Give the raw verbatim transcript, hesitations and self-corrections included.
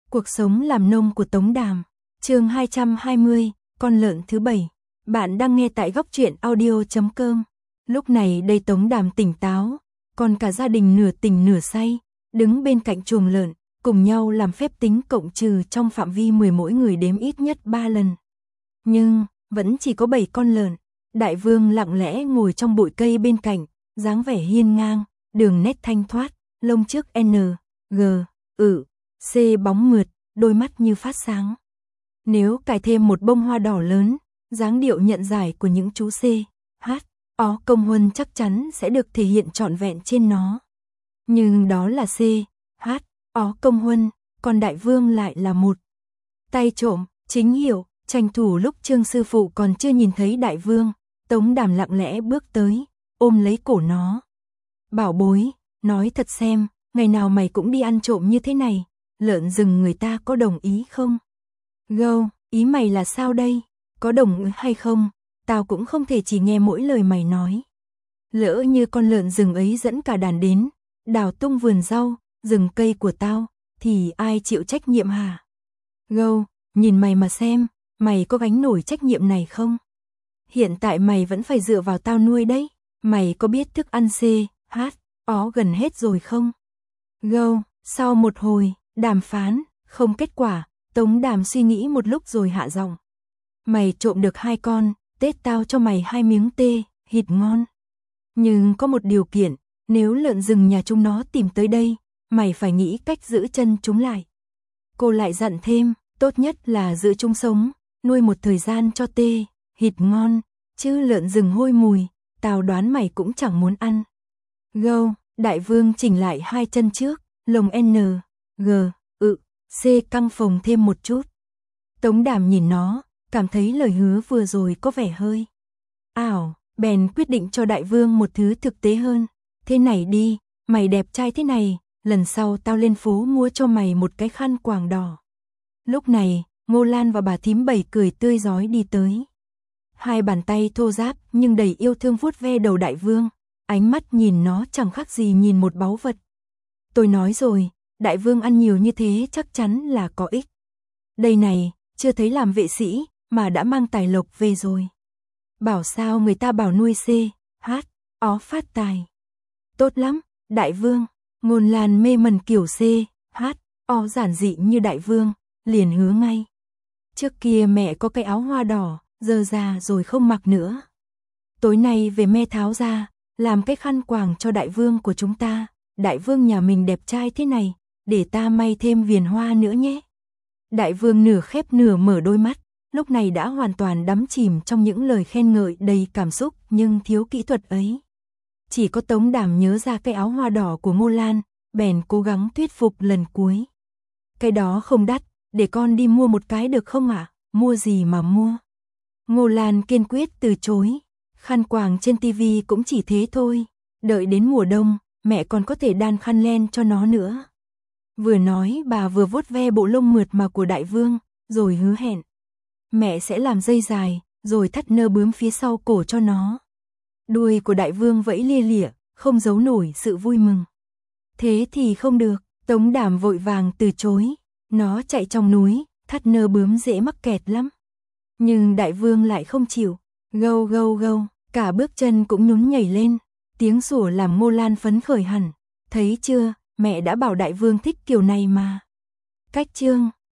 Cuộc sống làm nông của Tống Đàm, chương hai trăm hai mươi, con lợn thứ bảy. Bạn đang nghe tại góc truyện audio chấm com. Lúc này đây Tống Đàm tỉnh táo, còn cả gia đình nửa tỉnh nửa say, đứng bên cạnh chuồng lợn, cùng nhau làm phép tính cộng trừ trong phạm vi mười mỗi người đếm ít nhất ba lần. Nhưng, vẫn chỉ có bảy con lợn. Đại vương lặng lẽ ngồi trong bụi cây bên cạnh, dáng vẻ hiên ngang, đường nét thanh thoát, lông trước N, G, ự, C bóng mượt, đôi mắt như phát sáng. Nếu cài thêm một bông hoa đỏ lớn, dáng điệu nhận giải của những chú C, H, O công huân chắc chắn sẽ được thể hiện trọn vẹn trên nó. Nhưng đó là C, H, O công huân, còn đại vương lại là một tay trộm, chính hiệu, tranh thủ lúc Trương sư phụ còn chưa nhìn thấy đại vương, Tống Đàm lặng lẽ bước tới, ôm lấy cổ nó. Bảo bối, nói thật xem, ngày nào mày cũng đi ăn trộm như thế này, lợn rừng người ta có đồng ý không? Gâu, ý mày là sao đây? Có đồng ý hay không? Tao cũng không thể chỉ nghe mỗi lời mày nói. Lỡ như con lợn rừng ấy dẫn cả đàn đến, đào tung vườn rau, rừng cây của tao, thì ai chịu trách nhiệm hả? Gâu, nhìn mày mà xem, mày có gánh nổi trách nhiệm này không? Hiện tại mày vẫn phải dựa vào tao nuôi đấy, mày có biết thức ăn C, H, O gần hết rồi không? Gâu, sau một hồi, đàm phán, không kết quả, Tống Đàm suy nghĩ một lúc rồi hạ giọng. Mày trộm được hai con, Tết tao cho mày hai miếng tê, thịt ngon. Nhưng có một điều kiện, nếu lợn rừng nhà chúng nó tìm tới đây, mày phải nghĩ cách giữ chân chúng lại. Cô lại dặn thêm, tốt nhất là giữ chúng sống, nuôi một thời gian cho tê, thịt ngon, chứ lợn rừng hôi mùi, tao đoán mày cũng chẳng muốn ăn. Gâu, đại vương chỉnh lại hai chân trước, lồng N, G, ự, C căng phồng thêm một chút. Tống Đàm nhìn nó, cảm thấy lời hứa vừa rồi có vẻ hơi ảo, bèn quyết định cho đại vương một thứ thực tế hơn. Thế này đi, mày đẹp trai thế này, lần sau tao lên phố mua cho mày một cái khăn quàng đỏ. Lúc này, Ngô Lan và bà thím Bảy cười tươi rói đi tới. Hai bàn tay thô ráp nhưng đầy yêu thương vuốt ve đầu đại vương, ánh mắt nhìn nó chẳng khác gì nhìn một báu vật. Tôi nói rồi, đại vương ăn nhiều như thế chắc chắn là có ích. Đây này, chưa thấy làm vệ sĩ, mà đã mang tài lộc về rồi. Bảo sao người ta bảo nuôi C, H, O phát tài. Tốt lắm, đại vương. Ngôn Lan mê mẩn kiểu C, H, O giản dị như đại vương, liền hứa ngay. Trước kia mẹ có cái áo hoa đỏ, giờ ra rồi không mặc nữa. Tối nay về me tháo ra, làm cái khăn quàng cho đại vương của chúng ta. Đại vương nhà mình đẹp trai thế này, để ta may thêm viền hoa nữa nhé. Đại vương nửa khép nửa mở đôi mắt, lúc này đã hoàn toàn đắm chìm trong những lời khen ngợi đầy cảm xúc nhưng thiếu kỹ thuật ấy. Chỉ có Tống Đàm nhớ ra cái áo hoa đỏ của Ngô Lan, bèn cố gắng thuyết phục lần cuối. Cái đó không đắt, để con đi mua một cái được không ạ? À? Mua gì mà mua? Ngô Lan kiên quyết từ chối, khăn quàng trên tivi cũng chỉ thế thôi, đợi đến mùa đông, mẹ còn có thể đan khăn len cho nó nữa. Vừa nói bà vừa vuốt ve bộ lông mượt mà của đại vương, rồi hứa hẹn. Mẹ sẽ làm dây dài, rồi thắt nơ bướm phía sau cổ cho nó. Đuôi của đại vương vẫy lia lịa, không giấu nổi sự vui mừng. Thế thì không được, Tống Đàm vội vàng từ chối. Nó chạy trong núi, thắt nơ bướm dễ mắc kẹt lắm. Nhưng đại vương lại không chịu. Gâu gâu gâu, cả bước chân cũng nhún nhảy lên. Tiếng sủa làm Ngô Lan phấn khởi hẳn. Thấy chưa, mẹ đã bảo đại vương thích kiểu này mà. Cách chương